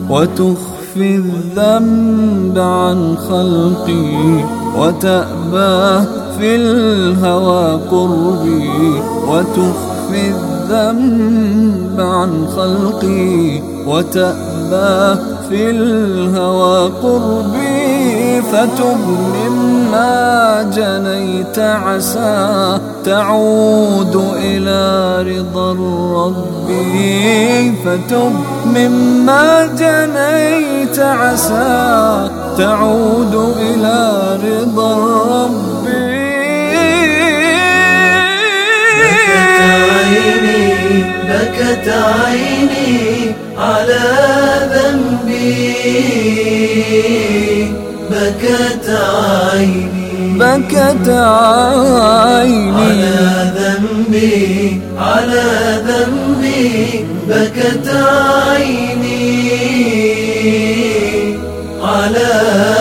وتخفي الذنب عن خلقي وتأبى في الهوى قربي. وتخفي الذنب عن خلقي وتأبى في الهوى قربي. فتب مما جنيت عسى تعود إلى رضا ربي. فتب مما جنيت عسى تعود إلى رضا ربي. بكت عيني على ذنبي. بكت عيني على ذنبي. على ذنبي بكت عيني على